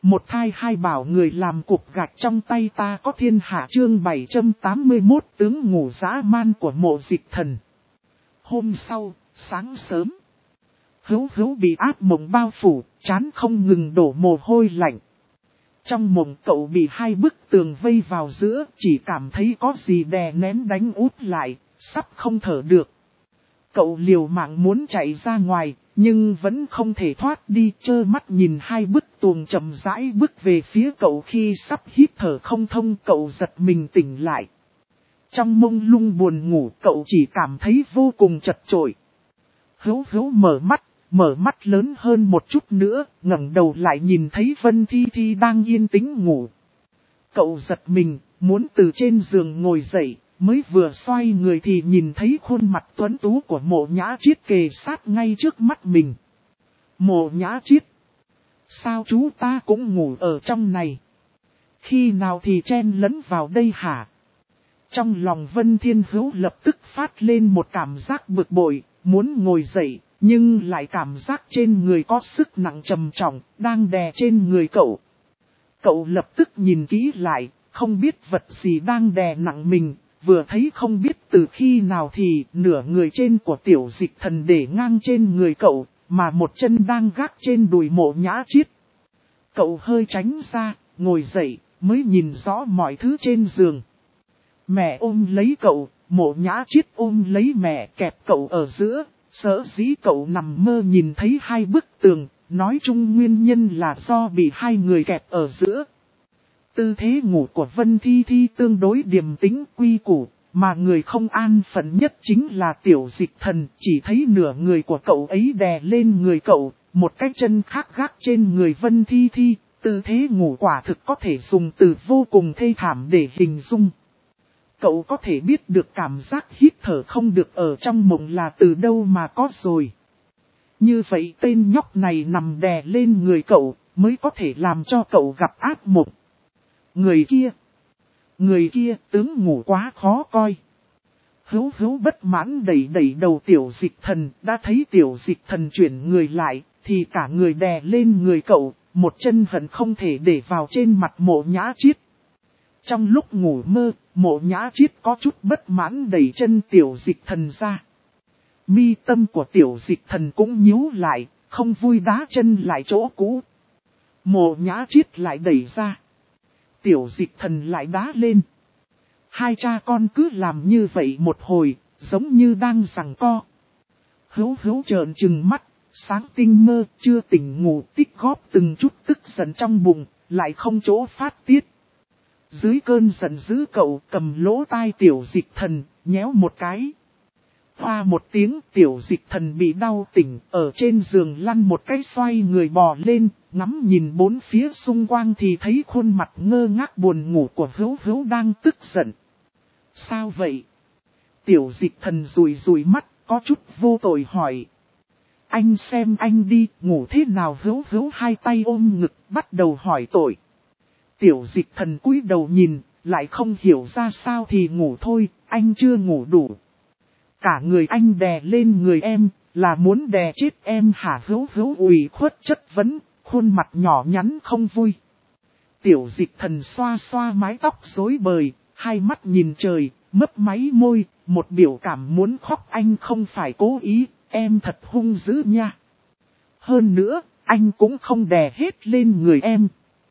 Một thai hai bảo người làm cục gạch trong tay ta có thiên hạ chương 781 tướng ngủ dã man của Mộ Dịch Thần. Hôm sau, sáng sớm, Hữu bị ác mộng bao phủ, trán không ngừng đổ mồ hôi lạnh. Trong mộng cậu bị hai bức tường vây vào giữa, chỉ cảm thấy có gì đè nén đánh úp lại, sắp không thở được. Cậu liều mạng muốn chạy ra ngoài, nhưng vẫn không thể thoát đi, trơ mắt nhìn hai bức tường chậm rãi bước về phía cậu. Khi sắp hít thở không thông, cậu giật mình tỉnh lại. Trong mông lung buồn ngủ, cậu chỉ cảm thấy vô cùng chật chội. Hữu mở mắt lớn hơn một chút nữa, ngẩng đầu lại nhìn thấy Vân Thi Thi đang yên tĩnh ngủ. Cậu giật mình, muốn từ trên giường ngồi dậy, mới vừa xoay người thì nhìn thấy khuôn mặt tuấn tú của Mộ Nhã Triết kề sát ngay trước mắt mình. Mộ Nhã Triết, sao chú ta cũng ngủ ở trong này? Khi nào thì chen lẫn vào đây hả? Trong lòng Vân Thiên Hữu lập tức phát lên một cảm giác bực bội, muốn ngồi dậy, nhưng lại cảm giác trên người có sức nặng trầm trọng, đang đè trên người cậu. Cậu lập tức nhìn kỹ lại, không biết vật gì đang đè nặng mình, vừa thấy không biết từ khi nào thì nửa người trên của Tiểu Dịch Thần để ngang trên người cậu, mà một chân đang gác trên đùi Mộ Nhã Triết. Cậu hơi tránh ra, ngồi dậy, mới nhìn rõ mọi thứ trên giường. Mẹ ôm lấy cậu, Mộ Nhã Triết ôm lấy mẹ, kẹp cậu ở giữa. Sở dĩ cậu nằm mơ nhìn thấy hai bức tường, nói chung nguyên nhân là do bị hai người kẹp ở giữa. Tư thế ngủ của Vân Thi Thi tương đối điềm tĩnh quy củ, mà người không an phận nhất chính là Tiểu Dịch Thần, chỉ thấy nửa người của cậu ấy đè lên người cậu, một cái chân khác gác trên người Vân Thi Thi, tư thế ngủ quả thực có thể dùng từ vô cùng thê thảm để hình dung. Cậu có thể biết được cảm giác hít thở không được ở trong mộng là từ đâu mà có rồi. Như vậy tên nhóc này nằm đè lên người cậu, mới có thể làm cho cậu gặp ác mộng. Người kia tướng ngủ quá khó coi. Hữu bất mãn đẩy đầu Tiểu Dịch Thần, đã thấy Tiểu Dịch Thần chuyển người lại, thì cả người đè lên người cậu, một chân hận không thể để vào trên mặt Mộ Nhã Triết. Trong lúc ngủ mơ, Mộ Nhã Triết có chút bất mãn đẩy chân Tiểu Dịch Thần ra. Mi tâm của Tiểu Dịch Thần cũng nhíu lại, không vui đá chân lại chỗ cũ. Mộ Nhã Triết lại đẩy ra. Tiểu Dịch Thần lại đá lên. Hai cha con cứ làm như vậy một hồi, giống như đang giằng co. Hữu trợn trừng mắt, sáng tinh mơ, chưa tỉnh ngủ, tích góp từng chút tức giận trong bụng, lại không chỗ phát tiết. Dưới cơn giận dữ cậu cầm lỗ tai Tiểu Dịch Thần, nhéo một cái. Hoa một tiếng, Tiểu Dịch Thần bị đau tỉnh, ở trên giường lăn một cái xoay người bò lên, ngắm nhìn bốn phía xung quanh thì thấy khuôn mặt ngơ ngác buồn ngủ của Hữu đang tức giận. Sao vậy? Tiểu Dịch Thần rùi mắt, có chút vô tội hỏi. Anh xem anh đi, ngủ thế nào? Hữu hai tay ôm ngực, bắt đầu hỏi tội. Tiểu Dịch Thần cúi đầu nhìn, lại không hiểu ra sao thì ngủ thôi, anh chưa ngủ đủ. Cả người anh đè lên người em, là muốn đè chết em hả? Hữu ủy khuất chất vấn, khuôn mặt nhỏ nhắn không vui. Tiểu Dịch Thần xoa xoa mái tóc rối bời, hai mắt nhìn trời, mấp máy môi, một biểu cảm muốn khóc. Anh không phải cố ý, em thật hung dữ nha. Hơn nữa, anh cũng không đè hết lên người em.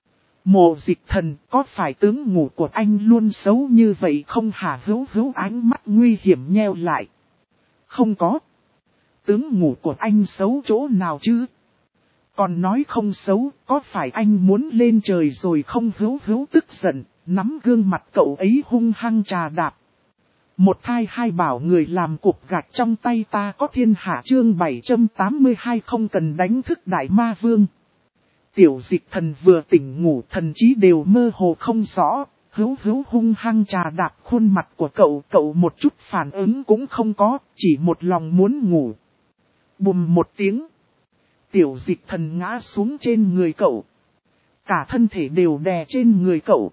Mộ Dịch Thần, có phải tướng ngủ của anh luôn xấu như vậy không hả? Hữu ánh mắt nguy hiểm nheo lại. Không có. Tướng ngủ của anh xấu chỗ nào chứ? Còn nói không xấu, có phải anh muốn lên trời rồi không? Hữu tức giận, nắm gương mặt cậu ấy hung hăng trà đạp. Một thai hai bảo người làm cục gạch trong tay ta có thiên hạ chương 782 không cần đánh thức Đại Ma Vương. Tiểu Dịch Thần vừa tỉnh ngủ thần trí đều mơ hồ không rõ, Hữu hung hăng trà đạp khuôn mặt của cậu một chút phản ứng cũng không có, chỉ một lòng muốn ngủ. Bùm một tiếng. Tiểu Dịch Thần ngã xuống trên người cậu. Cả thân thể đều đè trên người cậu.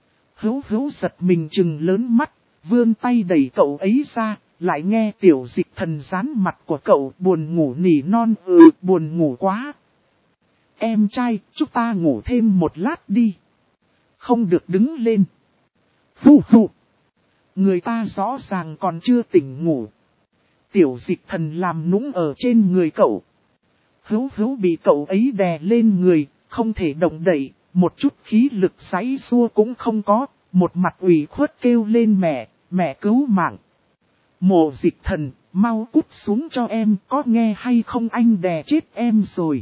Hữu giật mình trừng lớn mắt, vươn tay đẩy cậu ấy ra, lại nghe Tiểu Dịch Thần dán mặt của cậu buồn ngủ nỉ non buồn ngủ quá. Em trai, chúng ta ngủ thêm một lát đi. Không được đứng lên. Phù phù. Người ta rõ ràng còn chưa tỉnh ngủ. Tiểu Dịch Thần làm nũng ở trên người cậu. Hữu Hữu bị cậu ấy đè lên người, không thể động đậy, một chút khí lực giãy xua cũng không có, một mặt ủy khuất kêu lên mẹ, mẹ cứu mạng. Mộ Dịch Thần, mau cút xuống cho em, có nghe hay không, anh đè chết em rồi.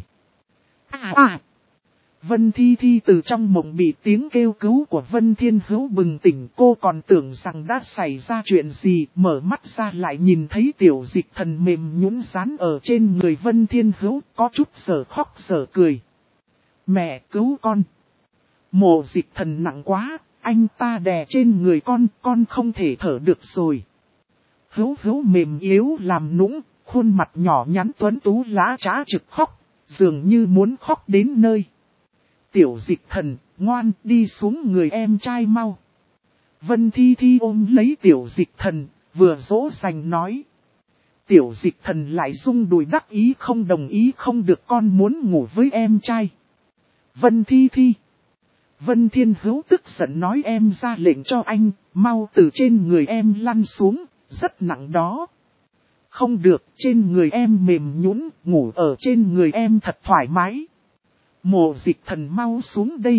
Vân Thi Thi từ trong mộng bị tiếng kêu cứu của Vân Thiên Hữu bừng tỉnh, cô còn tưởng rằng đã xảy ra chuyện gì, mở mắt ra lại nhìn thấy Tiểu Dịch Thần mềm nhũn dán ở trên người Vân Thiên Hữu, có chút giờ khóc giờ cười. Mẹ cứu con. Mộ Dịch Thần nặng quá, anh ta đè trên người con không thể thở được rồi. Hữu Hữu mềm yếu làm nũng, khuôn mặt nhỏ nhắn tuấn tú lã trá trực khóc, dường như muốn khóc đến nơi. Tiểu Dịch Thần, ngoan, đi xuống người em trai mau. Vân Thi Thi ôm lấy Tiểu Dịch Thần, vừa dỗ dành nói. Tiểu Dịch Thần lại rung đùi đắc ý không đồng ý, không được, con muốn ngủ với em trai. Vân Thi Thi. Vân Thiên Hữu tức giận nói, em ra lệnh cho anh, mau từ trên người em lăn xuống, rất nặng đó. Không được, trên người em mềm nhũn, ngủ ở trên người em thật thoải mái. Mộ Dịch Thần mau xuống đây.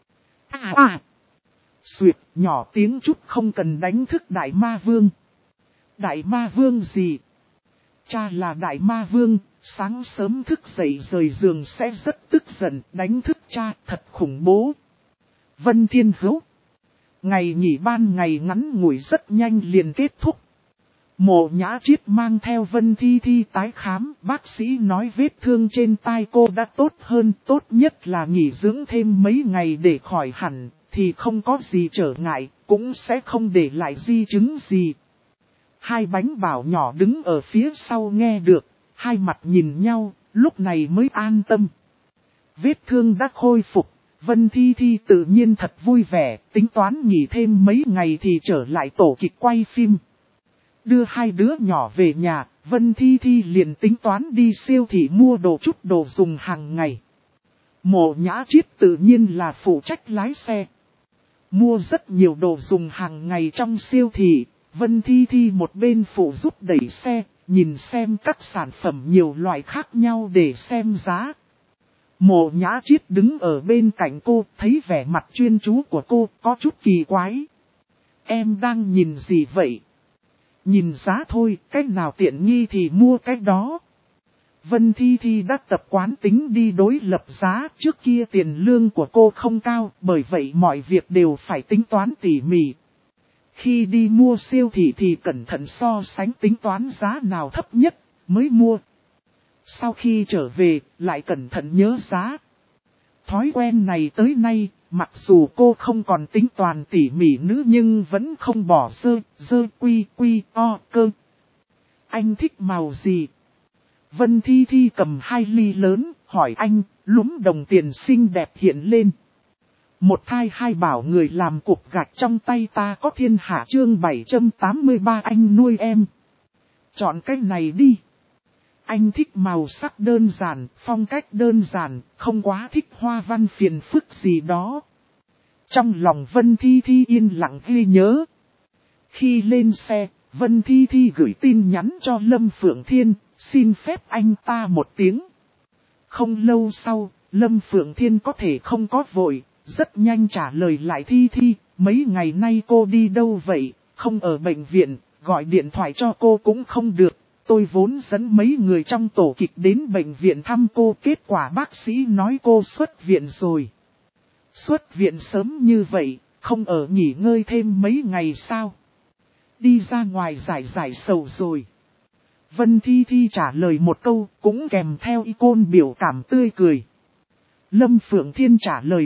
Xuyệt, nhỏ tiếng chút, không cần đánh thức Đại Ma Vương. Đại Ma Vương gì? Cha là Đại Ma Vương, sáng sớm thức dậy rời giường sẽ rất tức giận, đánh thức cha thật khủng bố. Vân Thiên Hữu. Ngày nghỉ ban ngày ngắn ngủi rất nhanh liền kết thúc. Mộ Nhã Triết mang theo Vân Thi Thi tái khám, bác sĩ nói vết thương trên tai cô đã tốt hơn, tốt nhất là nghỉ dưỡng thêm mấy ngày để khỏi hẳn, thì không có gì trở ngại, cũng sẽ không để lại di chứng gì. Hai bánh bảo nhỏ đứng ở phía sau nghe được, hai mặt nhìn nhau, lúc này mới an tâm. Vết thương đã khôi phục, Vân Thi Thi tự nhiên thật vui vẻ, tính toán nghỉ thêm mấy ngày thì trở lại tổ kịch quay phim. Đưa hai đứa nhỏ về nhà, Vân Thi Thi liền tính toán đi siêu thị mua chút đồ dùng hàng ngày. Mộ Nhã Triết tự nhiên là phụ trách lái xe. Mua rất nhiều đồ dùng hàng ngày trong siêu thị, Vân Thi Thi một bên phụ giúp đẩy xe, nhìn xem các sản phẩm nhiều loại khác nhau để xem giá. Mộ Nhã Triết đứng ở bên cạnh cô, thấy vẻ mặt chuyên chú của cô có chút kỳ quái. Em đang nhìn gì vậy? Nhìn giá thôi, cách nào tiện nghi thì mua cách đó. Vân Thi Thi đã tập quán tính đi đối lập giá, trước kia tiền lương của cô không cao, bởi vậy mọi việc đều phải tính toán tỉ mỉ. Khi đi mua siêu thị thì cẩn thận so sánh tính toán giá nào thấp nhất, mới mua. Sau khi trở về, lại cẩn thận nhớ giá. Thói quen này tới nay, mặc dù cô không còn tính toàn tỉ mỉ nữa nhưng vẫn không bỏ quy cơ. Anh thích màu gì? Vân Thi Thi cầm 2 ly lớn, hỏi anh, lúm đồng tiền xinh đẹp hiện lên. Một thai hai bảo người làm cục gạch trong tay ta có thiên hạ chương 783 anh nuôi em. Chọn cái này đi. Anh thích màu sắc đơn giản, phong cách đơn giản, không quá thích hoa văn phiền phức gì đó. Trong lòng Vân Thi Thi yên lặng ghi nhớ. Khi lên xe, Vân Thi Thi gửi tin nhắn cho Lâm Phượng Thiên, xin phép anh ta một tiếng. Không lâu sau, Lâm Phượng Thiên có thể không có vội, rất nhanh trả lời lại Thi Thi, mấy ngày nay cô đi đâu vậy, không ở bệnh viện, gọi điện thoại cho cô cũng không được. Tôi vốn dẫn mấy người trong tổ kịch đến bệnh viện thăm cô, kết quả bác sĩ nói cô xuất viện rồi. Xuất viện sớm như vậy, không ở nghỉ ngơi thêm mấy ngày sao? Đi ra ngoài giải sầu rồi. Vân Thi Thi trả lời một câu, cũng kèm theo icon biểu cảm tươi cười. Lâm Phượng Thiên trả lời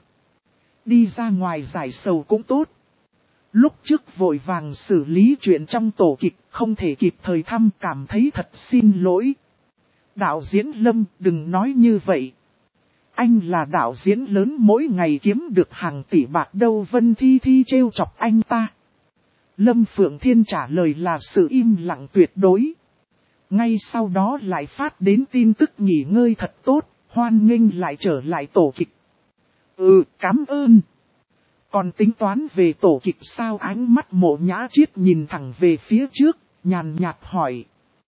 đi ra ngoài giải sầu cũng tốt. Lúc trước vội vàng xử lý chuyện trong tổ kịch, không thể kịp thời thăm, cảm thấy thật xin lỗi. Đạo diễn Lâm, đừng nói như vậy. Anh là đạo diễn lớn, mỗi ngày kiếm được hàng tỷ bạc đâu. Vân Thi Thi trêu chọc anh ta. Lâm Phượng Thiên trả lời là sự im lặng tuyệt đối. Ngay sau đó lại phát đến tin tức nghỉ ngơi thật tốt, hoan nghênh lại trở lại tổ kịch. Cảm ơn. Còn tính toán về tổ kịch sao? Ánh mắt Mộ Nhã Triết nhìn thẳng về phía trước, nhàn nhạt hỏi.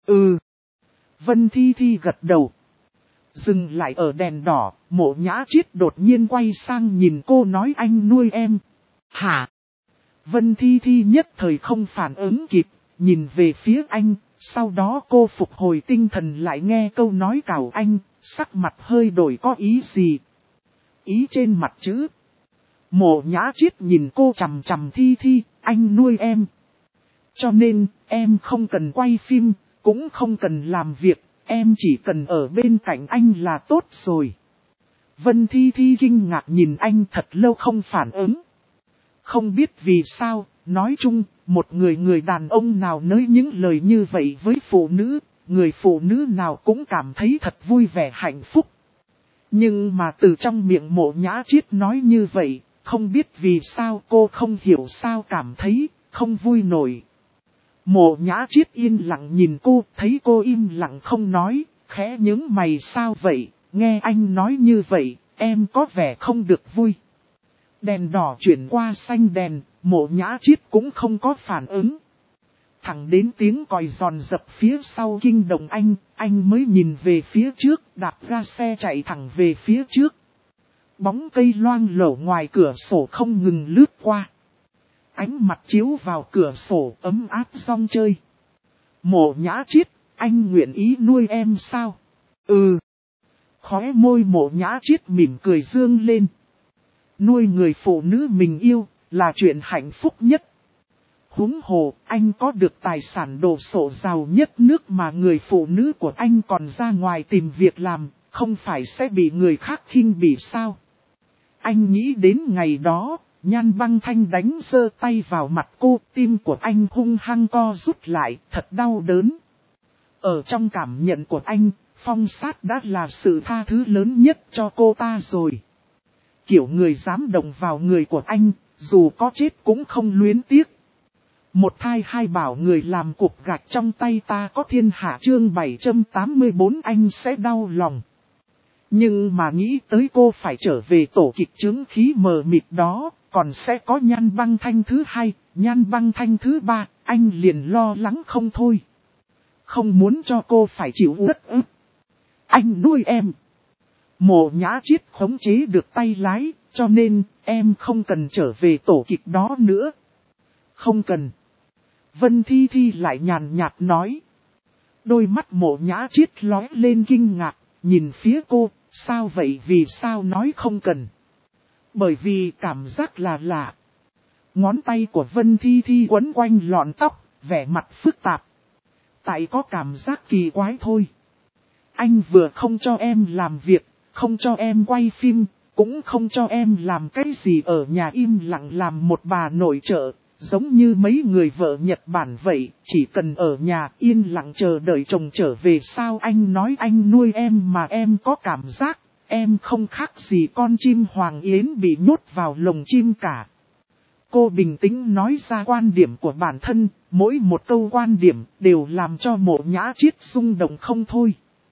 Vân Thi Thi gật đầu. Dừng lại ở đèn đỏ, Mộ Nhã Triết đột nhiên quay sang nhìn cô nói anh nuôi em. Hả? Vân Thi Thi nhất thời không phản ứng kịp, nhìn về phía anh, sau đó cô phục hồi tinh thần lại nghe câu nói cào anh, sắc mặt hơi đổi có ý gì. Ý trên mặt chứ. Mộ Nhã Triết nhìn cô chằm chằm Thi Thi, anh nuôi em. Cho nên, em không cần quay phim, cũng không cần làm việc, em chỉ cần ở bên cạnh anh là tốt rồi. Vân Thi Thi kinh ngạc nhìn anh thật lâu không phản ứng. Không biết vì sao, nói chung, một người đàn ông nào nói những lời như vậy với phụ nữ, người phụ nữ nào cũng cảm thấy thật vui vẻ hạnh phúc. Nhưng mà từ trong miệng Mộ Nhã Triết nói như vậy, không biết vì sao cô không hiểu sao cảm thấy, không vui nổi. Mộ Nhã Triết yên lặng nhìn cô, thấy cô im lặng không nói, khẽ nhướng mày sao vậy, nghe anh nói như vậy, em có vẻ không được vui. Đèn đỏ chuyển qua xanh đèn, Mộ Nhã Triết cũng không có phản ứng. Thẳng đến tiếng còi giòn dập phía sau kinh động anh mới nhìn về phía trước, đạp ga xe chạy thẳng về phía trước. Bóng cây loang lổ ngoài cửa sổ không ngừng lướt qua. Ánh mặt chiếu vào cửa sổ ấm áp rong chơi. Mộ Nhã Triết, anh nguyện ý nuôi em sao? Khóe môi Mộ Nhã Triết mỉm cười dương lên. Nuôi người phụ nữ mình yêu, là chuyện hạnh phúc nhất. Huống hồ, anh có được tài sản đồ sộ giàu nhất nước mà người phụ nữ của anh còn ra ngoài tìm việc làm, không phải sẽ bị người khác khinh bỉ sao? Anh nghĩ đến ngày đó, Nhan Băng Thanh đánh giơ tay vào mặt cô, tim của anh hung hăng co rút lại, thật đau đớn. Ở trong cảm nhận của anh, Phong Sát đã là sự tha thứ lớn nhất cho cô ta rồi. Kiểu người dám động vào người của anh, dù có chết cũng không luyến tiếc. Một thai hai bảo người làm cục gạch trong tay ta có thiên hạ chương 784 anh sẽ đau lòng. Nhưng mà nghĩ tới cô phải trở về tổ kịch chứng khí mờ mịt đó, còn sẽ có Nhan Băng Thanh thứ hai, Nhan Băng Thanh thứ ba, anh liền lo lắng không thôi. Không muốn cho cô phải chịu rất ức. Anh nuôi em. Mộ Nhã Triết khống chế được tay lái, cho nên em không cần trở về tổ kịch đó nữa. Không cần. Vân Thi Thi lại nhàn nhạt nói. Đôi mắt Mộ Nhã Triết lóe lên kinh ngạc, nhìn phía cô, sao vậy vì sao nói không cần. Bởi vì cảm giác là lạ. Ngón tay của Vân Thi Thi quấn quanh lọn tóc, vẻ mặt phức tạp. Tại có cảm giác kỳ quái thôi. Anh vừa không cho em làm việc, không cho em quay phim, cũng không cho em làm cái gì ở nhà im lặng làm một bà nội trợ, giống như mấy người vợ Nhật Bản vậy, chỉ cần ở nhà yên lặng chờ đợi chồng trở về. Sao anh nói anh nuôi em mà em có cảm giác, em không khác gì con chim hoàng yến bị nhốt vào lồng chim cả. Cô bình tĩnh nói ra quan điểm của bản thân, mỗi một câu quan điểm đều làm cho Mộ Nhã Triết rung động không thôi.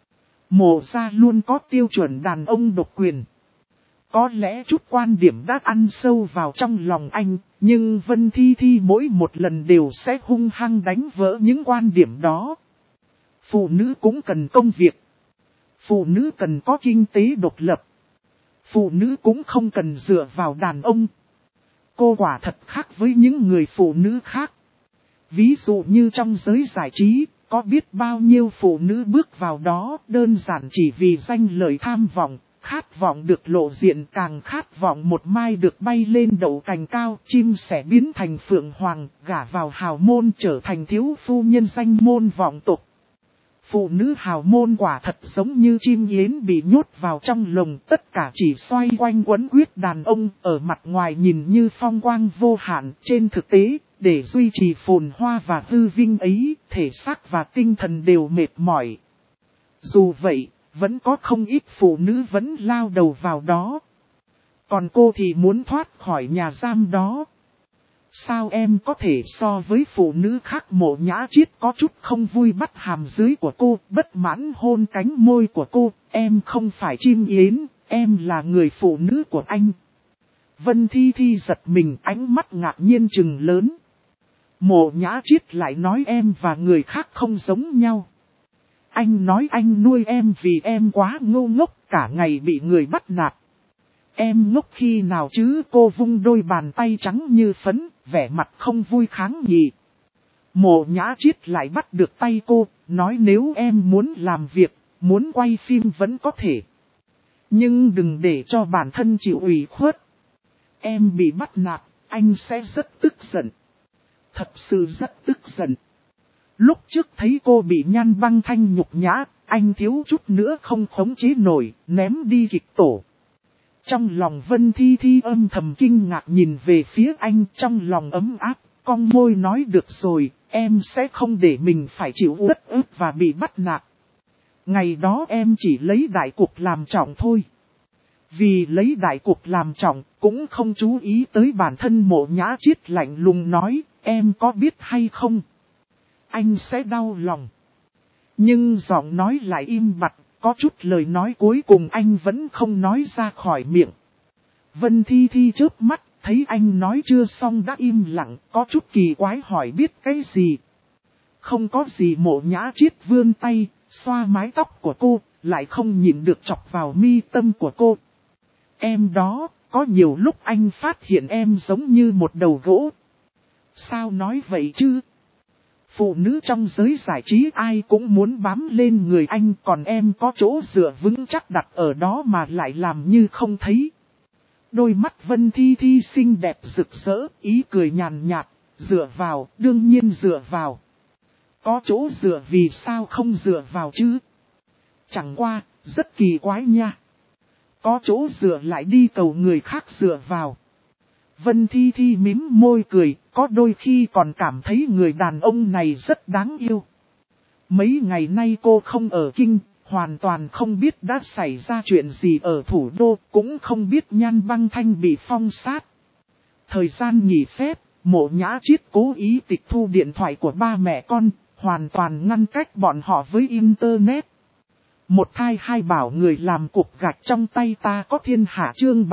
Mộ gia luôn có tiêu chuẩn đàn ông độc quyền. Có lẽ chút quan điểm đã ăn sâu vào trong lòng anh, nhưng Vân Thi Thi mỗi một lần đều sẽ hung hăng đánh vỡ những quan điểm đó. Phụ nữ cũng cần công việc. Phụ nữ cần có kinh tế độc lập. Phụ nữ cũng không cần dựa vào đàn ông. Cô quả thật khác với những người phụ nữ khác. Ví dụ như trong giới giải trí, có biết bao nhiêu phụ nữ bước vào đó đơn giản chỉ vì danh lợi tham vọng, khát vọng được lộ diện, càng khát vọng một mai được bay lên đậu cành cao, chim sẻ biến thành phượng hoàng, gả vào hào môn trở thành thiếu phu nhân danh môn vọng tộc. Phụ nữ hào môn quả thật giống như chim yến bị nhốt vào trong lồng, tất cả chỉ xoay quanh quấn quyết đàn ông, ở mặt ngoài nhìn như phong quang vô hạn, trên thực tế, để duy trì phồn hoa và hư vinh ấy, thể xác và tinh thần đều mệt mỏi. Dù vậy, vẫn có không ít phụ nữ vẫn lao đầu vào đó. Còn cô thì muốn thoát khỏi nhà giam đó. Sao em có thể so với phụ nữ khác? Mộ Nhã Chiết có chút không vui bắt hàm dưới của cô, bất mãn hôn cánh môi của cô. Em không phải chim yến, em là người phụ nữ của anh. Vân Thi Thi giật mình, ánh mắt ngạc nhiên trừng lớn. Mộ Nhã Chiết lại nói em và người khác không giống nhau. Anh nói anh nuôi em vì em quá ngu ngốc, cả ngày bị người bắt nạt. Em ngốc khi nào chứ? Cô vung đôi bàn tay trắng như phấn, vẻ mặt không vui kháng nghị. Mộ Nhã Chiết lại bắt được tay cô, nói nếu em muốn làm việc, muốn quay phim vẫn có thể. Nhưng đừng để cho bản thân chịu ủy khuất. Em bị bắt nạt, anh sẽ rất tức giận. Thật sự rất tức giận. Lúc trước thấy cô bị Nhan Băng Thanh nhục nhã, anh thiếu chút nữa không khống chế nổi, ném đi kịch tổ. Trong lòng Vân Thi Thi âm thầm kinh ngạc nhìn về phía anh, trong lòng ấm áp, cong môi nói được rồi, em sẽ không để mình phải chịu uất ức và bị bắt nạt. Ngày đó em chỉ lấy đại cục làm trọng thôi. Vì lấy đại cục làm trọng, cũng không chú ý tới bản thân. Mộ Nhã Chiết lạnh lùng nói, em có biết hay không? Anh sẽ đau lòng. Nhưng giọng nói lại im bặt, có chút lời nói cuối cùng anh vẫn không nói ra khỏi miệng. Vân Thi Thi chớp mắt, thấy anh nói chưa xong đã im lặng, có chút kỳ quái hỏi biết cái gì. Không có gì. Mộ Nhã Chiết vươn tay, xoa mái tóc của cô, lại không nhịn được chọc vào mi tâm của cô. Em đó, có nhiều lúc anh phát hiện em giống như một đầu gỗ. Sao nói vậy chứ? Phụ nữ trong giới giải trí ai cũng muốn bám lên người anh, còn em có chỗ dựa vững chắc đặt ở đó mà lại làm như không thấy. Đôi mắt Vân Thi Thi xinh đẹp rực rỡ, ý cười nhàn nhạt, dựa vào, đương nhiên dựa vào. Có chỗ dựa vì sao không dựa vào chứ? Chẳng qua, rất kỳ quái nha. Có chỗ dựa lại đi cầu người khác dựa vào. Vân Thi Thi mím môi cười, có đôi khi còn cảm thấy người đàn ông này rất đáng yêu. Mấy ngày nay cô không ở kinh, hoàn toàn không biết đã xảy ra chuyện gì ở thủ đô, cũng không biết Nhan Băng Thanh bị phong sát. Thời gian nghỉ phép, Mộ Nhã Chiết cố ý tịch thu điện thoại của ba mẹ con, hoàn toàn ngăn cách bọn họ với Internet. Một thai hai bảo người làm cục gạch trong tay ta có thiên hạ chương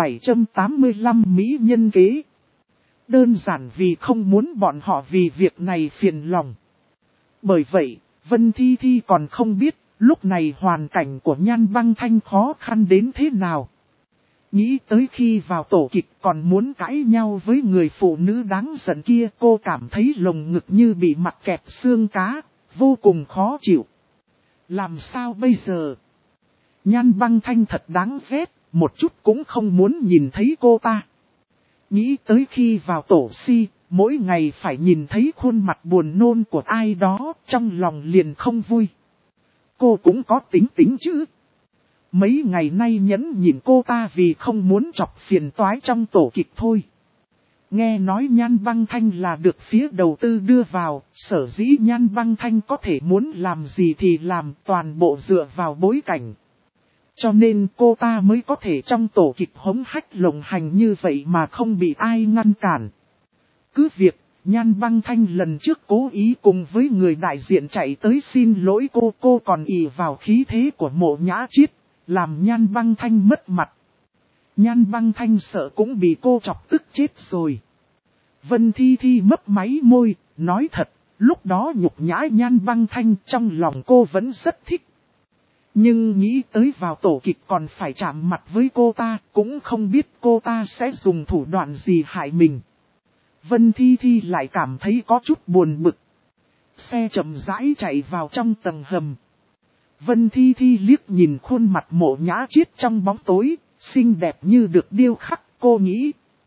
785 mỹ nhân kế. Đơn giản vì không muốn bọn họ vì việc này phiền lòng. Bởi vậy, Vân Thi Thi còn không biết, lúc này hoàn cảnh của Nhan Băng Thanh khó khăn đến thế nào. Nghĩ tới khi vào tổ kịch còn muốn cãi nhau với người phụ nữ đáng giận kia, cô cảm thấy lồng ngực như bị mặt kẹp xương cá, vô cùng khó chịu. Làm sao bây giờ? Nhan Băng Thanh thật đáng ghét, một chút cũng không muốn nhìn thấy cô ta. Nghĩ tới khi vào tổ si, mỗi ngày phải nhìn thấy khuôn mặt buồn nôn của ai đó, trong lòng liền không vui. Cô cũng có tính chứ. Mấy ngày nay nhẫn nhìn cô ta vì không muốn chọc phiền toái trong tổ kịch thôi. Nghe nói Nhan Băng Thanh là được phía đầu tư đưa vào, sở dĩ Nhan Băng Thanh có thể muốn làm gì thì làm, toàn bộ dựa vào bối cảnh. Cho nên cô ta mới có thể trong tổ kịch hống hách lộng hành như vậy mà không bị ai ngăn cản. Cứ việc, Nhan Băng Thanh lần trước cố ý cùng với người đại diện chạy tới xin lỗi cô còn ỷ vào khí thế của Mộ Nhã Chiết, làm Nhan Băng Thanh mất mặt. Nhan Băng Thanh sợ cũng bị cô chọc tức chết rồi. Vân Thi Thi mấp máy môi, nói thật, lúc đó nhục nhã Nhan Băng Thanh trong lòng cô vẫn rất thích. Nhưng nghĩ tới vào tổ kịch còn phải chạm mặt với cô ta, cũng không biết cô ta sẽ dùng thủ đoạn gì hại mình. Vân Thi Thi lại cảm thấy có chút buồn bực. Xe chậm rãi chạy vào trong tầng hầm. Vân Thi Thi liếc nhìn khuôn mặt Mộ Nhã Chiết trong bóng tối, xinh đẹp như được điêu khắc, cô nghĩ.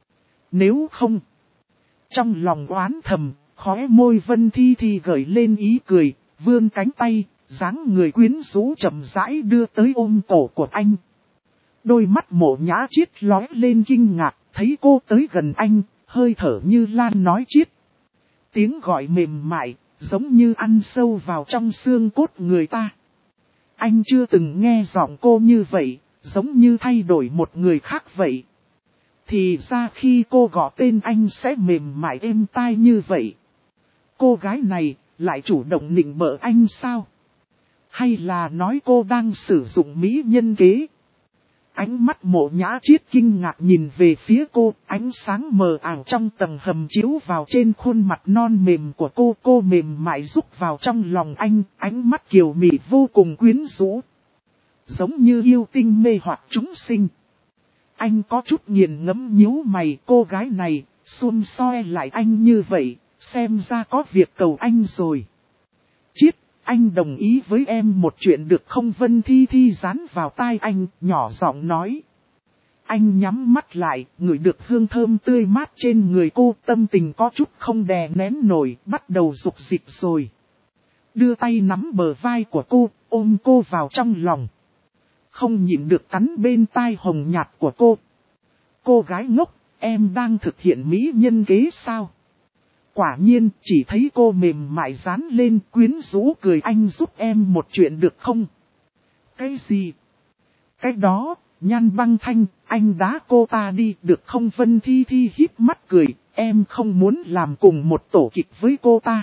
Nếu không, trong lòng oán thầm, khóe môi Vân Thi Thi gợi lên ý cười, vươn cánh tay, dáng người quyến rũ chậm rãi đưa tới ôm cổ của anh. Đôi mắt Mộ Nhã Chiết lóe lên kinh ngạc, thấy cô tới gần anh, hơi thở như lan nói chiết. Tiếng gọi mềm mại, giống như ăn sâu vào trong xương cốt người ta. Anh chưa từng nghe giọng cô như vậy, giống như thay đổi một người khác vậy. Thì ra khi cô gọi tên anh sẽ mềm mại êm tai như vậy. Cô gái này lại chủ động nịnh bợ anh sao? Hay là nói cô đang sử dụng mỹ nhân kế? Ánh mắt Mộ Nhã Triết kinh ngạc nhìn về phía cô, ánh sáng mờ ảo trong tầng hầm chiếu vào trên khuôn mặt non mềm của cô mềm mại rúc vào trong lòng anh, ánh mắt kiều mị vô cùng quyến rũ. Giống như yêu tinh mê hoặc chúng sinh. Anh có chút nghiền ngẫm nhíu mày, cô gái này, xum xoe lại anh như vậy, xem ra có việc cầu anh rồi. Triết, anh đồng ý với em một chuyện được không? Vân Thi Thi dán vào tai anh, nhỏ giọng nói. Anh nhắm mắt lại, ngửi được hương thơm tươi mát trên người cô, tâm tình có chút không đè nén nổi, bắt đầu rục rịch rồi. Đưa tay nắm bờ vai của cô, ôm cô vào trong lòng. Không nhịn được cắn bên tai hồng nhạt của cô. Cô gái ngốc, em đang thực hiện mỹ nhân kế sao? Quả nhiên, chỉ thấy cô mềm mại dán lên quyến rũ cười. Anh giúp em một chuyện được không? Cái gì? Cái đó, Nhan Băng Thanh, anh đá cô ta đi được không? Vân Thi Thi híp mắt cười, em không muốn làm cùng một tổ kịch với cô ta.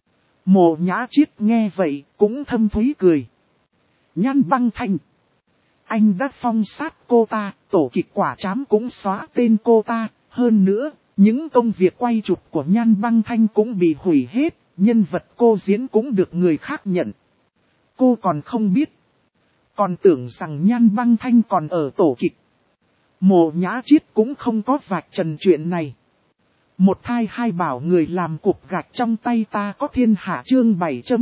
Mộ Nhã Triết nghe vậy, cũng thâm thúy cười. Nhan Băng Thanh, anh đã phong sát cô ta, tổ kịch quả trám cũng xóa tên cô ta, hơn nữa. Những công việc quay chụp của Nhan Băng Thanh cũng bị hủy hết, nhân vật cô diễn cũng được người khác nhận. Cô còn không biết. Còn tưởng rằng Nhan Băng Thanh còn ở tổ kịch. Mộ Nhã Triết cũng không có vạch trần chuyện này. Một thai hai bảo người làm cục gạch trong tay ta có thiên hạ. Chương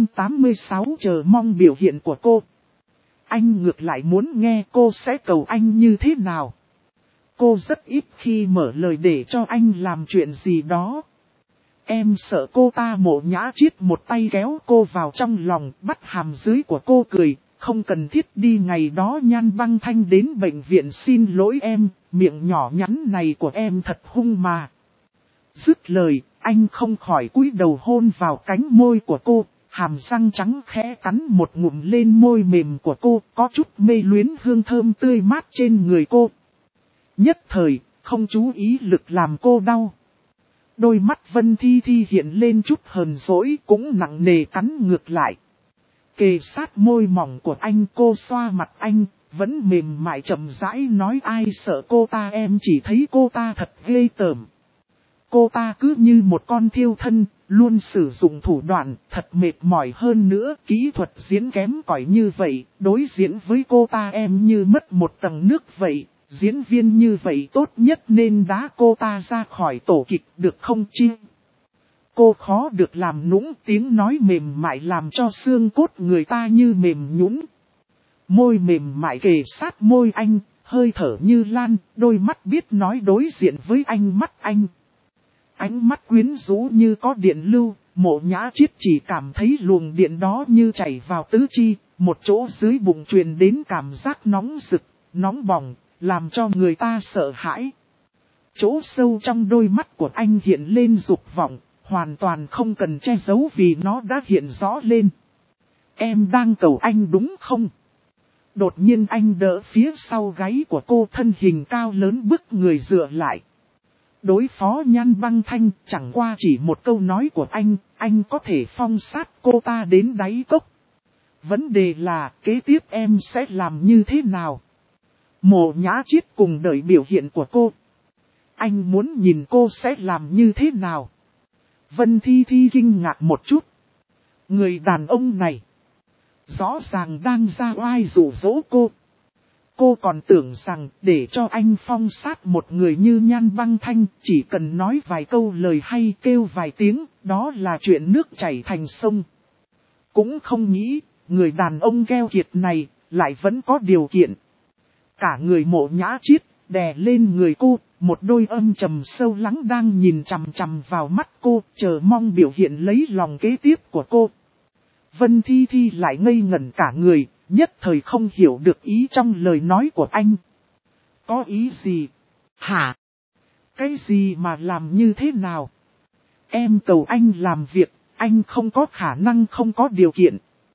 786 chờ mong biểu hiện của cô. Anh ngược lại muốn nghe cô sẽ cầu anh như thế nào. Cô rất ít khi mở lời để cho anh làm chuyện gì đó. Em sợ cô ta. Mộ Nhã Triết một tay kéo cô vào trong lòng, bắt hàm dưới của cô cười. Không cần thiết đi ngày đó. Nhan Băng Thanh đến bệnh viện xin lỗi em, miệng nhỏ nhắn này của em thật hung mà. Dứt lời, anh không khỏi cúi đầu hôn vào cánh môi của cô, hàm răng trắng khẽ cắn một ngụm lên môi mềm của cô, có chút mê luyến hương thơm tươi mát trên người cô. Nhất thời, không chú ý lực làm cô đau. Đôi mắt Vân Thi Thi hiện lên chút hờn dỗi, cũng nặng nề cắn ngược lại. Kề sát môi mỏng của anh, cô xoa mặt anh, vẫn mềm mại chậm rãi nói ai sợ cô ta, em chỉ thấy cô ta thật ghê tởm. Cô ta cứ như một con thiêu thân, luôn sử dụng thủ đoạn, thật mệt mỏi hơn nữa, kỹ thuật diễn kém cỏi như vậy, đối diễn với cô ta em như mất một tầng nước vậy. Diễn viên như vậy tốt nhất nên đá cô ta ra khỏi tổ kịch được không chi? Cô khó được làm nũng, tiếng nói mềm mại làm cho xương cốt người ta như mềm nhũn. Môi mềm mại kề sát môi anh, hơi thở như lan, đôi mắt biết nói đối diện với anh mắt anh. Ánh mắt quyến rũ như có điện lưu, Mộ Nhã Triết chỉ cảm thấy luồng điện đó như chảy vào tứ chi, một chỗ dưới bụng truyền đến cảm giác nóng rực, nóng bỏng. Làm cho người ta sợ hãi. Chỗ sâu trong đôi mắt của anh hiện lên dục vọng, hoàn toàn không cần che giấu vì nó đã hiện rõ lên. Em đang cầu anh đúng không? Đột nhiên anh đỡ phía sau gáy của cô, thân hình cao lớn bức người dựa lại. Đối phó Nhan Băng Thanh chẳng qua chỉ một câu nói của anh có thể phong sát cô ta đến đáy cốc. Vấn đề là kế tiếp em sẽ làm như thế nào? Mộ Nhã Triết cùng đợi biểu hiện của cô. Anh muốn nhìn cô sẽ làm như thế nào? Vân Thi Thi kinh ngạc một chút. Người đàn ông này rõ ràng đang ra oai dụ dỗ cô. Cô còn tưởng rằng để cho anh phong sát một người như Nhan Băng Thanh, chỉ cần nói vài câu lời hay kêu vài tiếng, đó là chuyện nước chảy thành sông. Cũng không nghĩ, người đàn ông keo kiệt này lại vẫn có điều kiện. Cả người Mộ Nhã Triết đè lên người cô, một đôi âm trầm sâu lắng đang nhìn chằm chằm vào mắt cô, chờ mong biểu hiện lấy lòng kế tiếp của cô. Vân Thi Thi lại ngây ngẩn cả người, nhất thời không hiểu được ý trong lời nói của anh. Có ý gì? Hả? Cái gì mà làm như thế nào? Em cầu anh làm việc, anh không có khả năng không có điều kiện.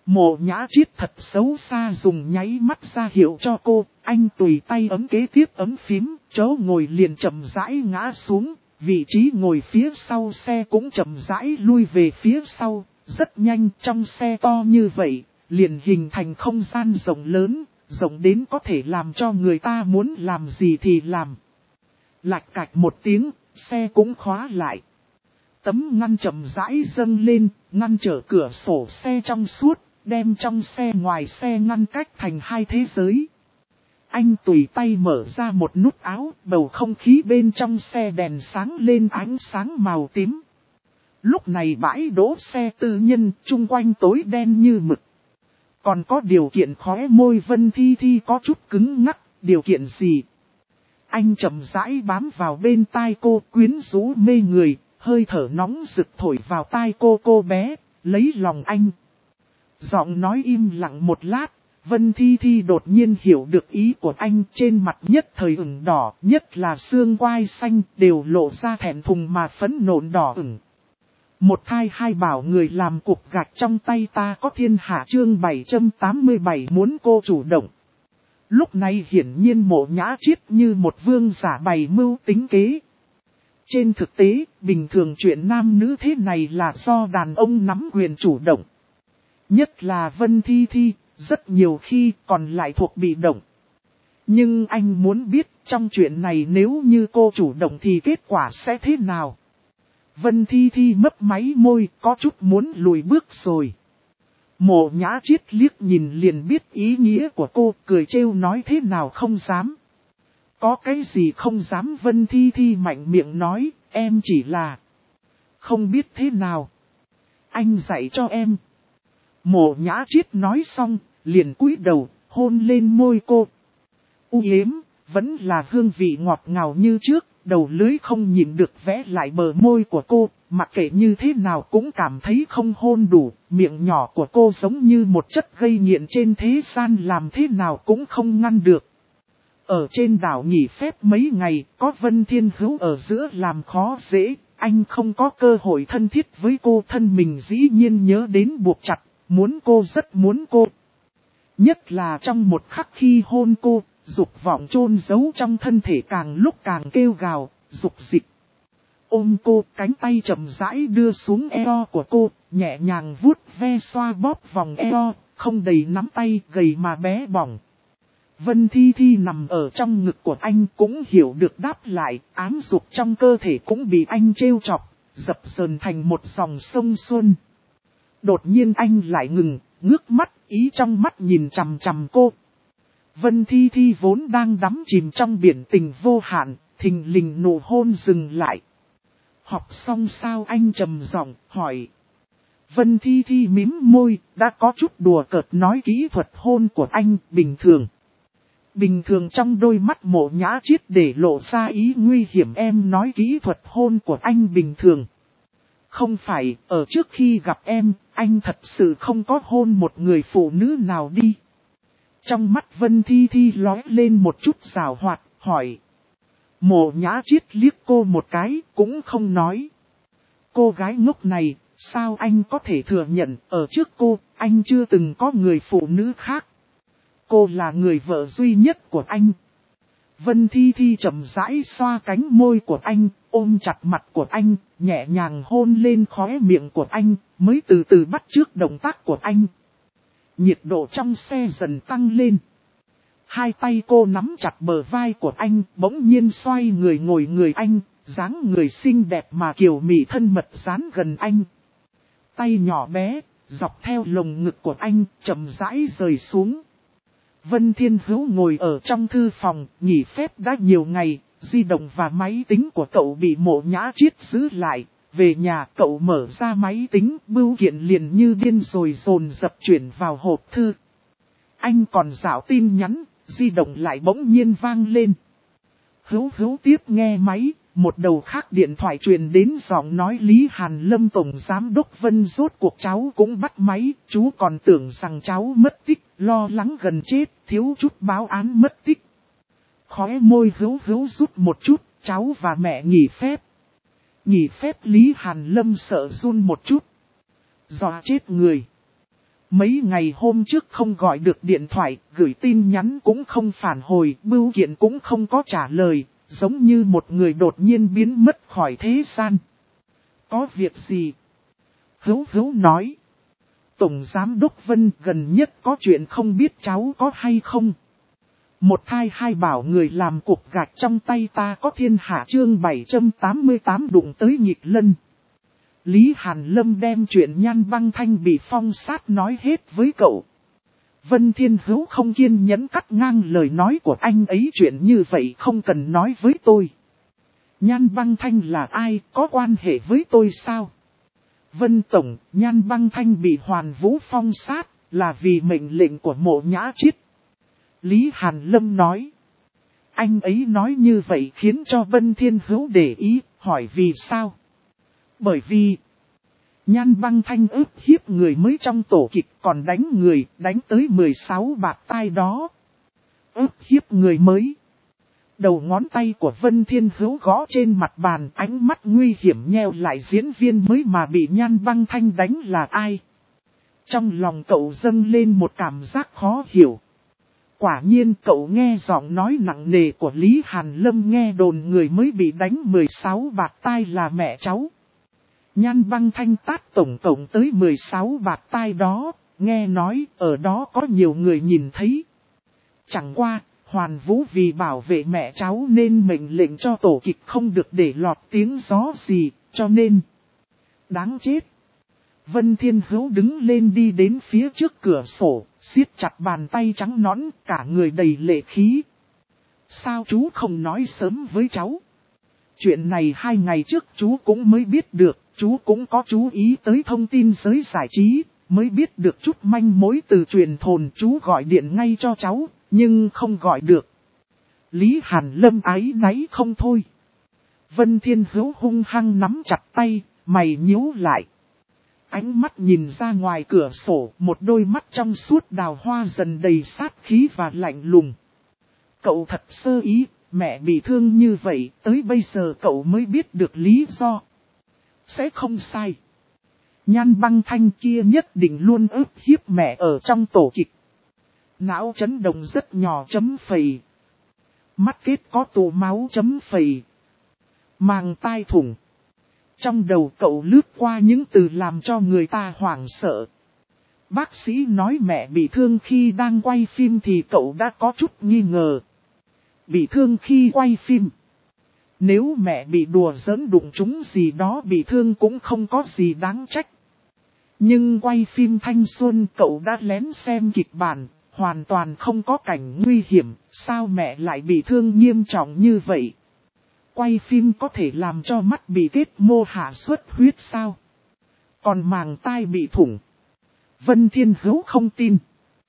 Mộ Nhã Triết thật xấu xa dùng nháy mắt ra hiệu cho cô, anh tùy tay ấm kế tiếp ấm phím, chỗ ngồi liền chậm rãi ngã xuống, vị trí ngồi phía sau xe cũng chậm rãi lui về phía sau, rất nhanh trong xe to như vậy, liền hình thành không gian rộng lớn, rộng đến có thể làm cho người ta muốn làm gì thì làm. Lạch cạch một tiếng, xe cũng khóa lại. Tấm ngăn chậm rãi dâng lên, ngăn trở cửa sổ xe trong suốt, đem trong xe ngoài xe ngăn cách thành hai thế giới. Anh tùy tay mở ra một nút áo, bầu không khí bên trong xe đèn sáng lên ánh sáng màu tím. Lúc này bãi đỗ xe tư nhân, chung quanh tối đen như mực. Còn có điều kiện khóe môi Vân Thi Thi có chút cứng ngắc, điều kiện gì? Anh chậm rãi bám vào bên tai cô, quyến rũ mê người, hơi thở nóng rực thổi vào tai cô bé, lấy lòng anh. Giọng nói im lặng một lát, Vân Thi Thi đột nhiên hiểu được ý của anh, trên mặt nhất thời ửng đỏ, nhất là xương quai xanh đều lộ ra thẹn thùng mà phấn nộn đỏ ửng. Một thai hai bảo người làm cục gạch trong tay ta có thiên hạ chương 787 muốn cô chủ động. Lúc này hiển nhiên Mộ Nhã Triết như một vương giả bày mưu tính kế. Trên thực tế, bình thường chuyện nam nữ thế này là do đàn ông nắm quyền chủ động. Nhất là Vân Thi Thi, rất nhiều khi còn lại thuộc bị động. Nhưng anh muốn biết trong chuyện này nếu như cô chủ động thì kết quả sẽ thế nào? Vân Thi Thi mấp máy môi, có chút muốn lùi bước rồi. Mộ Nhã Triết liếc nhìn liền biết ý nghĩa của cô, cười trêu nói thế nào không dám. Có cái gì không dám? Vân Thi Thi mạnh miệng nói, em chỉ là không biết thế nào. Anh dạy cho em. Mộ Nhã Triết nói xong, liền cúi đầu, hôn lên môi cô. U yếm, vẫn là hương vị ngọt ngào như trước, đầu lưỡi không nhịn được vẽ lại bờ môi của cô, mặc kệ như thế nào cũng cảm thấy không hôn đủ, miệng nhỏ của cô giống như một chất gây nghiện trên thế gian làm thế nào cũng không ngăn được. Ở trên đảo nghỉ phép mấy ngày, có Vân Thiên Hữu ở giữa làm khó dễ, anh không có cơ hội thân thiết với cô, thân mình dĩ nhiên nhớ đến buộc chặt, muốn cô rất muốn cô. Nhất là trong một khắc khi hôn cô, dục vọng chôn giấu trong thân thể càng lúc càng kêu gào, dục dịch. Ôm cô, cánh tay chậm rãi đưa xuống eo của cô, nhẹ nhàng vuốt ve xoa bóp vòng eo, không đầy nắm tay, gầy mà bé bỏng. Vân Thi Thi nằm ở trong ngực của anh cũng hiểu được đáp lại, ám dục trong cơ thể cũng bị anh trêu chọc, dập dờn thành một dòng sông xuân. Đột nhiên anh lại ngừng, ngước mắt, ý trong mắt nhìn chằm chằm cô. Vân Thi Thi vốn đang đắm chìm trong biển tình vô hạn, thình lình nụ hôn dừng lại. Học xong sao? Anh trầm giọng hỏi. Vân Thi Thi mím môi, đã có chút đùa cợt nói kỹ thuật hôn của anh bình thường. Bình thường trong đôi mắt Mộ Nhã Triết để lộ ra ý nguy hiểm. Em nói kỹ thuật hôn của anh bình thường. Không phải, ở trước khi gặp em, anh thật sự không có hôn một người phụ nữ nào đi. Trong mắt Vân Thi Thi lóe lên một chút giảo hoạt, hỏi. Mộ Nhã Triết liếc cô một cái, cũng không nói. Cô gái ngốc này, sao anh có thể thừa nhận, ở trước cô, anh chưa từng có người phụ nữ khác. Cô là người vợ duy nhất của anh. Vân Thi Thi chậm rãi xoa cánh môi của anh, ôm chặt mặt của anh, nhẹ nhàng hôn lên khóe miệng của anh, mới từ từ bắt chước động tác của anh. Nhiệt độ trong xe dần tăng lên. Hai tay cô nắm chặt bờ vai của anh, bỗng nhiên xoay người ngồi người anh, dáng người xinh đẹp mà kiều mị thân mật dán gần anh. Tay nhỏ bé, dọc theo lồng ngực của anh, chậm rãi rời xuống. Vân Thiên Hữu ngồi ở trong thư phòng, nghỉ phép đã nhiều ngày, di động và máy tính của cậu bị Mộ Nhã Triết giữ lại. Về nhà cậu mở ra máy tính, bưu kiện liền như điên rồi dồn dập chuyển vào hộp thư. Anh còn dạo tin nhắn, di động lại bỗng nhiên vang lên. Hữu tiếp nghe máy, một đầu khác điện thoại truyền đến giọng nói Lý Hàn Lâm tổng giám đốc Vân. Rốt cuộc cháu cũng bắt máy, chú còn tưởng rằng cháu mất tích, lo lắng gần chết, thiếu chút báo án mất tích. Khóe môi Hữu rút một chút, cháu và mẹ nghỉ phép. Nghỉ phép? Lý Hàn Lâm sợ run một chút. Dọa chết người. Mấy ngày hôm trước không gọi được điện thoại, gửi tin nhắn cũng không phản hồi, bưu kiện cũng không có trả lời, giống như một người đột nhiên biến mất khỏi thế gian. Có việc gì? Hữu nói. Tổng Giám đốc Vân gần nhất có chuyện không biết cháu có hay không? Một thai hai bảo người làm cục gạch trong tay ta có thiên hạ chương 788 đụng tới Nhịch Lân. Lý Hàn Lâm đem chuyện Nhan Băng Thanh bị phong sát nói hết với cậu. Vân Thiên Hữu không kiên nhẫn cắt ngang lời nói của anh ấy, chuyện như vậy không cần nói với tôi. Nhan Băng Thanh là ai, có quan hệ với tôi sao? Vân Tổng, Nhan Băng Thanh bị Hoàn Vũ phong sát, là vì mệnh lệnh của Mộ Nhã Chiết. Lý Hàn Lâm nói. Anh ấy nói như vậy khiến cho Vân Thiên Hữu để ý, hỏi vì sao? Bởi vì Nhan Băng Thanh ức hiếp người mới trong tổ kịch, còn đánh người, đánh tới 16 bạt tai đó. Ức hiếp người mới. Đầu ngón tay của Vân Thiên Hữu gõ trên mặt bàn, ánh mắt nguy hiểm nheo lại, diễn viên mới mà bị Nhan Băng Thanh đánh là ai? Trong lòng cậu dâng lên một cảm giác khó hiểu. Quả nhiên cậu nghe giọng nói nặng nề của Lý Hàn Lâm, nghe đồn người mới bị đánh 16 bạt tai là mẹ cháu. Nhan Băng Thanh tát tổng cộng tới 16 bạt tai đó, nghe nói ở đó có nhiều người nhìn thấy. Chẳng qua, Hoàn Vũ vì bảo vệ mẹ cháu nên mệnh lệnh cho tổ kịch không được để lọt tiếng gió gì, cho nên đáng chết. Vân Thiên Hữu đứng lên đi đến phía trước cửa sổ, siết chặt bàn tay trắng nõn, cả người đầy lệ khí. Sao chú không nói sớm với cháu? Chuyện này 2 ngày trước chú cũng mới biết được, chú cũng có chú ý tới thông tin giới giải trí, mới biết được chút manh mối từ truyền thồn, chú gọi điện ngay cho cháu, nhưng không gọi được. Lý Hàn Lâm áy náy không thôi. Vân Thiên Hữu hung hăng nắm chặt tay, mày nhíu lại. Ánh mắt nhìn ra ngoài cửa sổ, một đôi mắt trong suốt đào hoa dần đầy sát khí và lạnh lùng. Cậu thật sơ ý, mẹ bị thương như vậy, tới bây giờ cậu mới biết được lý do. Sẽ không sai. Nhan Băng Thanh kia nhất định luôn ức hiếp mẹ ở trong tổ kịch. Não chấn động rất nhỏ chấm phẩy. Mắt kết có tụ máu chấm phẩy. Màng tai thủng. Trong đầu cậu lướt qua những từ làm cho người ta hoảng sợ. Bác sĩ nói mẹ bị thương khi đang quay phim thì cậu đã có chút nghi ngờ. Bị thương khi quay phim. Nếu mẹ bị đùa giỡn đụng trúng gì đó bị thương cũng không có gì đáng trách. Nhưng quay phim thanh xuân cậu đã lén xem kịch bản, hoàn toàn không có cảnh nguy hiểm, sao mẹ lại bị thương nghiêm trọng như vậy? Quay phim có thể làm cho mắt bị kết mô hạ xuất huyết sao? Còn màng tai bị thủng. Vân Thiên Hữu không tin.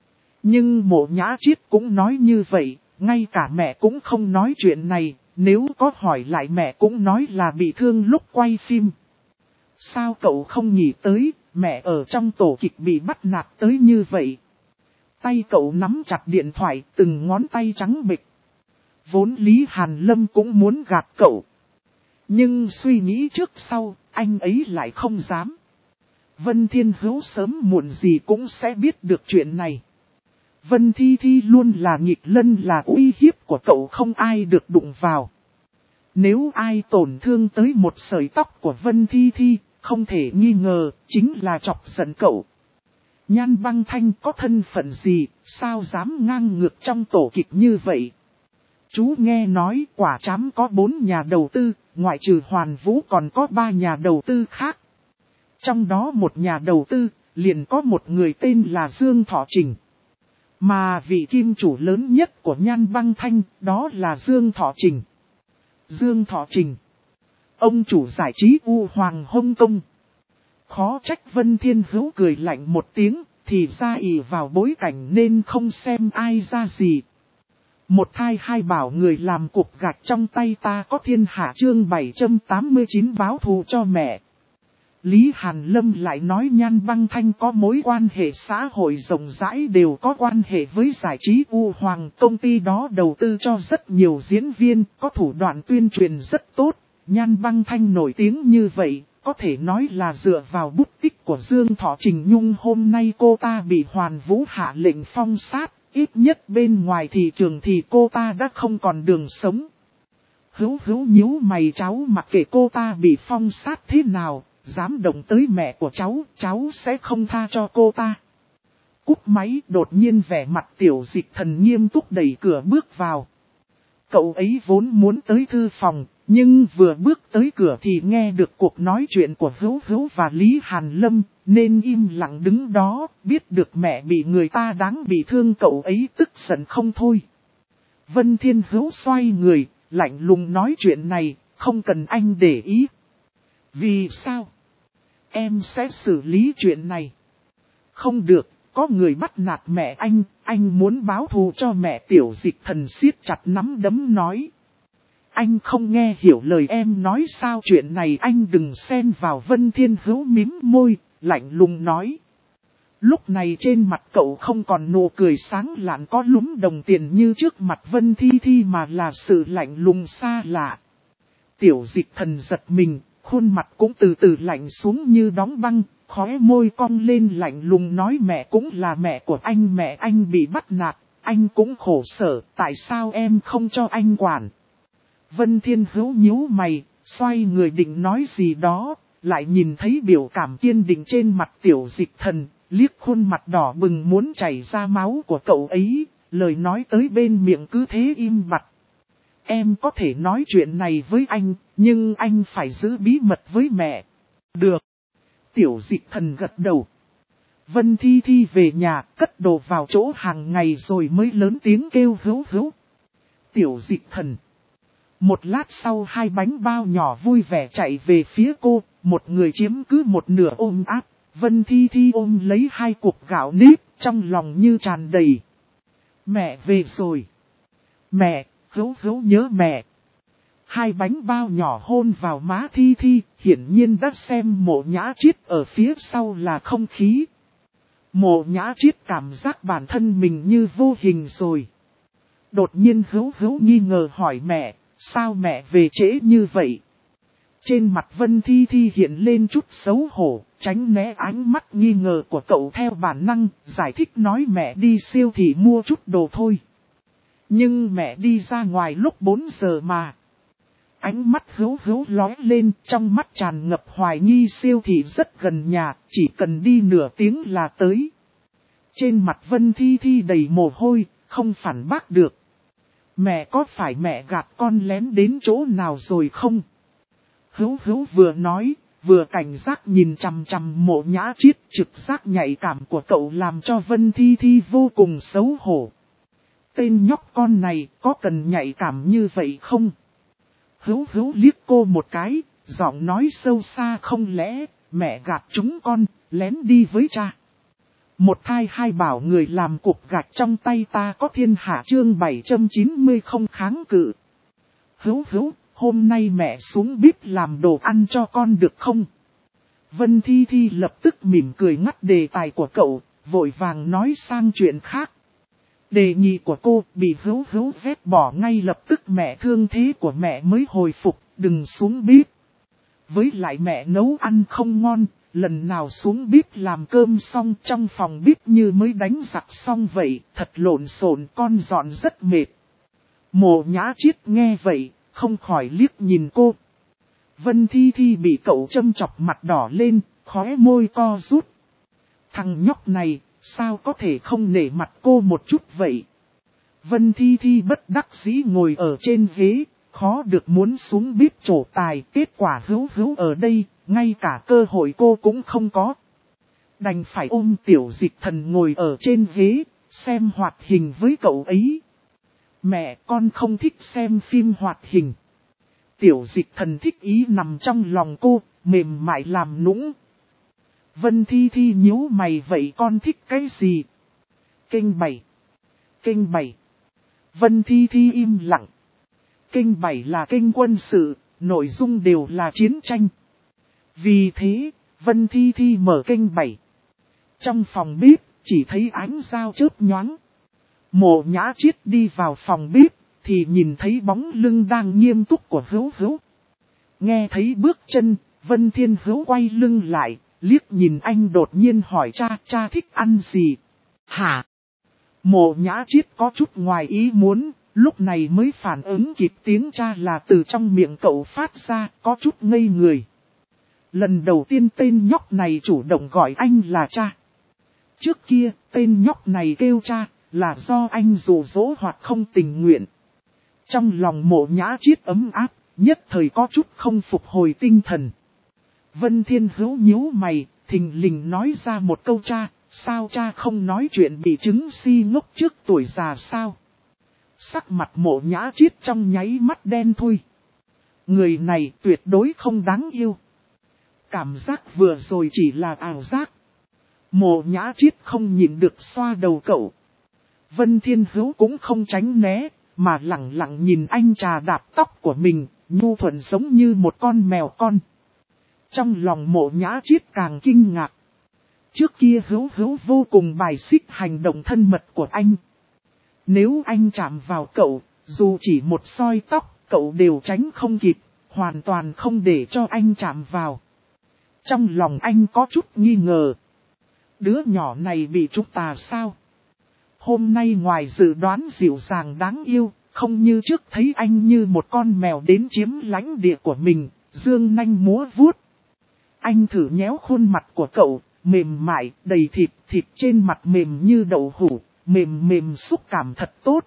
Nhưng Mộ Nhã Chiết cũng nói như vậy, ngay cả mẹ cũng không nói chuyện này, nếu có hỏi lại mẹ cũng nói là bị thương lúc quay phim. Sao cậu không nghĩ tới, mẹ ở trong tổ kịch bị bắt nạt tới như vậy? Tay cậu nắm chặt điện thoại, từng ngón tay trắng bệch. Vốn Lý Hàn Lâm cũng muốn gạt cậu. Nhưng suy nghĩ trước sau, anh ấy lại không dám. Vân Thiên Hữu sớm muộn gì cũng sẽ biết được chuyện này. Vân Thi Thi luôn là Nhịch Lân, là uy hiếp của cậu, không ai được đụng vào. Nếu ai tổn thương tới một sợi tóc của Vân Thi Thi, không thể nghi ngờ, chính là chọc giận cậu. Nhan Băng Thanh có thân phận gì, sao dám ngang ngược trong tổ kịch như vậy? Chú nghe nói Quả Trám có 4 nhà đầu tư, ngoại trừ Hoàn Vũ còn có 3 nhà đầu tư khác. Trong đó một nhà đầu tư, liền có một người tên là Dương Thọ Trình. Mà vị kim chủ lớn nhất của Nhan Băng Thanh, đó là Dương Thọ Trình. Dương Thọ Trình, ông chủ giải trí U Hoàng Hong Kong. Khó trách Vân Thiên Hữu cười lạnh một tiếng, thì ra ỷ vào bối cảnh nên không xem ai ra gì. Một thai hai bảo người làm cục gạch trong tay ta có thiên hạ chương 789 báo thù cho mẹ. Lý Hàn Lâm lại nói Nhan Băng Thanh có mối quan hệ xã hội rộng rãi, đều có quan hệ với giải trí U Hoàng. Công ty đó đầu tư cho rất nhiều diễn viên, có thủ đoạn tuyên truyền rất tốt. Nhan Băng Thanh nổi tiếng như vậy, có thể nói là dựa vào bút tích của Dương Thọ Trình Nhung hôm nay cô ta bị Hoàn Vũ hạ lệnh phong sát, ít nhất bên ngoài thị trường thì cô ta đã không còn đường sống. Hữu nhíu mày, cháu mặc kệ cô ta bị phong sát thế nào, dám động tới mẹ của cháu sẽ không tha cho cô ta. Cúp máy, đột nhiên vẻ mặt Tiểu Dịch Thần nghiêm túc đẩy cửa bước vào. Cậu ấy vốn muốn tới thư phòng, nhưng vừa bước tới cửa thì nghe được cuộc nói chuyện của Hữu và Lý Hàn Lâm, nên im lặng đứng đó, biết được mẹ bị người ta đáng bị thương, cậu ấy tức giận không thôi. Vân Thiên Hữu xoay người, lạnh lùng nói chuyện này, không cần anh để ý. Vì sao? Em sẽ xử lý chuyện này. Không được, có người bắt nạt mẹ anh muốn báo thù cho mẹ. Tiểu Dịch Thần siết chặt nắm đấm nói. Anh không nghe hiểu lời em nói sao? Chuyện này anh đừng xen vào. Vân Thiên Hữu mím môi, lạnh lùng nói. Lúc này trên mặt cậu không còn nụ cười sáng lạn có lúm đồng tiền như trước mặt Vân Thi mà là sự lạnh lùng xa lạ. Tiểu Dịch Thần giật mình, khuôn mặt cũng từ từ lạnh xuống như đóng băng, khóe môi cong lên lạnh lùng nói mẹ cũng là mẹ của anh, mẹ anh bị bắt nạt, anh cũng khổ sở, tại sao em không cho anh quản? Vân Thiên Hữu nhíu mày, xoay người định nói gì đó, lại nhìn thấy biểu cảm kiên định trên mặt Tiểu Dịch Thần, liếc khuôn mặt đỏ bừng muốn chảy ra máu của cậu ấy, lời nói tới bên miệng cứ thế im bặt. Em có thể nói chuyện này với anh, nhưng anh phải giữ bí mật với mẹ. Được. Tiểu Dịch Thần gật đầu. Vân Thi về nhà, cất đồ vào chỗ hàng ngày rồi mới lớn tiếng kêu Hữu. Tiểu Dịch Thần. Một lát sau hai bánh bao nhỏ vui vẻ chạy về phía cô, một người chiếm cứ một nửa ôm áp. Vân Thi ôm lấy hai cục gạo nếp, trong lòng như tràn đầy. Mẹ về rồi. Mẹ, Hữu nhớ mẹ. Hai bánh bao nhỏ hôn vào má Thi, hiển nhiên đã xem Mộ Nhã Triết ở phía sau là không khí. Mộ Nhã Triết cảm giác bản thân mình như vô hình rồi. Đột nhiên Hữu nghi ngờ hỏi mẹ, sao mẹ về trễ như vậy? Trên mặt Vân Thi hiện lên chút xấu hổ, tránh né ánh mắt nghi ngờ của cậu theo bản năng, giải thích nói mẹ đi siêu thị mua chút đồ thôi. Nhưng mẹ đi ra ngoài lúc 4 giờ mà. Ánh mắt Hữu lóe lên, trong mắt tràn ngập hoài nghi. Siêu thị rất gần nhà, chỉ cần đi nửa tiếng là tới. Trên mặt Vân Thi đầy mồ hôi, không phản bác được. Mẹ có phải mẹ gạt con lén đến chỗ nào rồi không? Hữu vừa nói, vừa cảnh giác nhìn chằm chằm Mộ Nhã Triết. Trực giác nhạy cảm của cậu làm cho Vân Thi vô cùng xấu hổ. Tên nhóc con này có cần nhạy cảm như vậy không? Hữu liếc cô một cái, giọng nói sâu xa không lẽ, mẹ gạt chúng con, lén đi với cha. Một thai hai bảo người làm cục gạch trong tay ta có thiên hạ. Chương 790 không kháng cự. Hữu, hôm nay mẹ xuống bếp làm đồ ăn cho con được không? Vân Thi lập tức mỉm cười ngắt đề tài của cậu, vội vàng nói sang chuyện khác. Đề nghị của cô bị Hữu ghét bỏ ngay lập tức. Mẹ thương thế của mẹ mới hồi phục, đừng xuống bếp. Với lại mẹ nấu ăn không ngon, lần nào xuống bếp làm cơm xong trong phòng bếp như mới đánh giặc xong vậy, thật lộn xộn, con dọn rất mệt. Mộ Nhã Triết nghe vậy, không khỏi liếc nhìn cô. Vân Thi bị cậu châm chọc mặt đỏ lên, khóe môi co rút. Thằng nhóc này, sao có thể không nể mặt cô một chút vậy? Vân Thi bất đắc dĩ ngồi ở trên ghế, khó được muốn xuống bếp trổ tài. Kết quả Hữu ở đây, ngay cả cơ hội cô cũng không có. Đành phải ôm Tiểu Dịch Thần ngồi ở trên ghế, xem hoạt hình với cậu ấy. Mẹ, con không thích xem phim hoạt hình. Tiểu Dịch Thần thích ý nằm trong lòng cô, mềm mại làm nũng. Vân Thi nhíu mày, vậy con thích cái gì? Kênh 7. Kênh 7. Vân Thi im lặng. Kênh 7 là kênh quân sự, nội dung đều là chiến tranh. Vì thế, Vân Thi mở kênh 7. Trong phòng bếp, chỉ thấy ánh dao chớp nhoáng. Mộ Nhã Triết đi vào phòng bếp, thì nhìn thấy bóng lưng đang nghiêm túc của Hữu. Nghe thấy bước chân, Vân Thiên Hữu quay lưng lại, Liếc nhìn anh đột nhiên hỏi cha thích ăn gì? Hả? Mộ Nhã Chiết có chút ngoài ý muốn, lúc này mới phản ứng kịp tiếng cha là từ trong miệng cậu phát ra, có chút ngây người. Lần đầu tiên tên nhóc này chủ động gọi anh là cha. Trước kia, tên nhóc này kêu cha, là do anh dụ dỗ hoặc không tình nguyện. Trong lòng Mộ Nhã Chiết ấm áp, nhất thời có chút không phục hồi tinh thần. Vân Thiên Hữu nhíu mày, thình lình nói ra một câu cha, sao cha không nói chuyện bị chứng si ngốc trước tuổi già sao? Sắc mặt Mộ Nhã Chiết trong nháy mắt đen thui. Người này tuyệt đối không đáng yêu. Cảm giác vừa rồi chỉ là ảo giác. Mộ Nhã Chiết không nhịn được xoa đầu cậu. Vân Thiên Hữu cũng không tránh né, mà lặng lặng nhìn anh trà đạp tóc của mình, nhu thuận giống như một con mèo con. Trong lòng Mộ Nhã Chiết càng kinh ngạc. Trước kia Hữu vô cùng bài xích hành động thân mật của anh. Nếu anh chạm vào cậu, dù chỉ một soi tóc, cậu đều tránh không kịp, hoàn toàn không để cho anh chạm vào. Trong lòng anh có chút nghi ngờ. Đứa nhỏ này bị trúng tà sao? Hôm nay ngoài dự đoán dịu dàng đáng yêu, không như trước thấy anh như một con mèo đến chiếm lãnh địa của mình, dương nanh múa vuốt. Anh thử nhéo khuôn mặt của cậu, mềm mại, đầy thịt trên mặt mềm như đậu hũ, mềm xúc cảm thật tốt.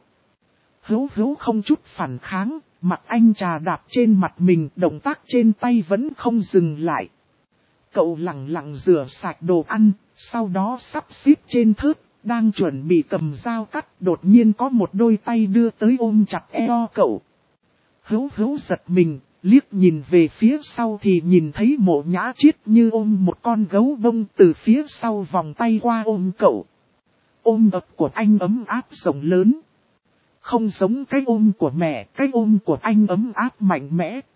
Hữu không chút phản kháng, mặt anh trà đạp trên mặt mình, động tác trên tay vẫn không dừng lại. Cậu lặng lặng rửa sạch đồ ăn, sau đó sắp xếp trên thớt, đang chuẩn bị cầm dao cắt, đột nhiên có một đôi tay đưa tới ôm chặt eo cậu. Hữu giật mình, liếc nhìn về phía sau thì nhìn thấy Mộ Nhã Chiết như ôm một con gấu bông từ phía sau vòng tay qua ôm cậu. Ôm ấp của anh ấm áp rộng lớn. Không giống cái ôm của mẹ, cái ôm của anh ấm áp mạnh mẽ,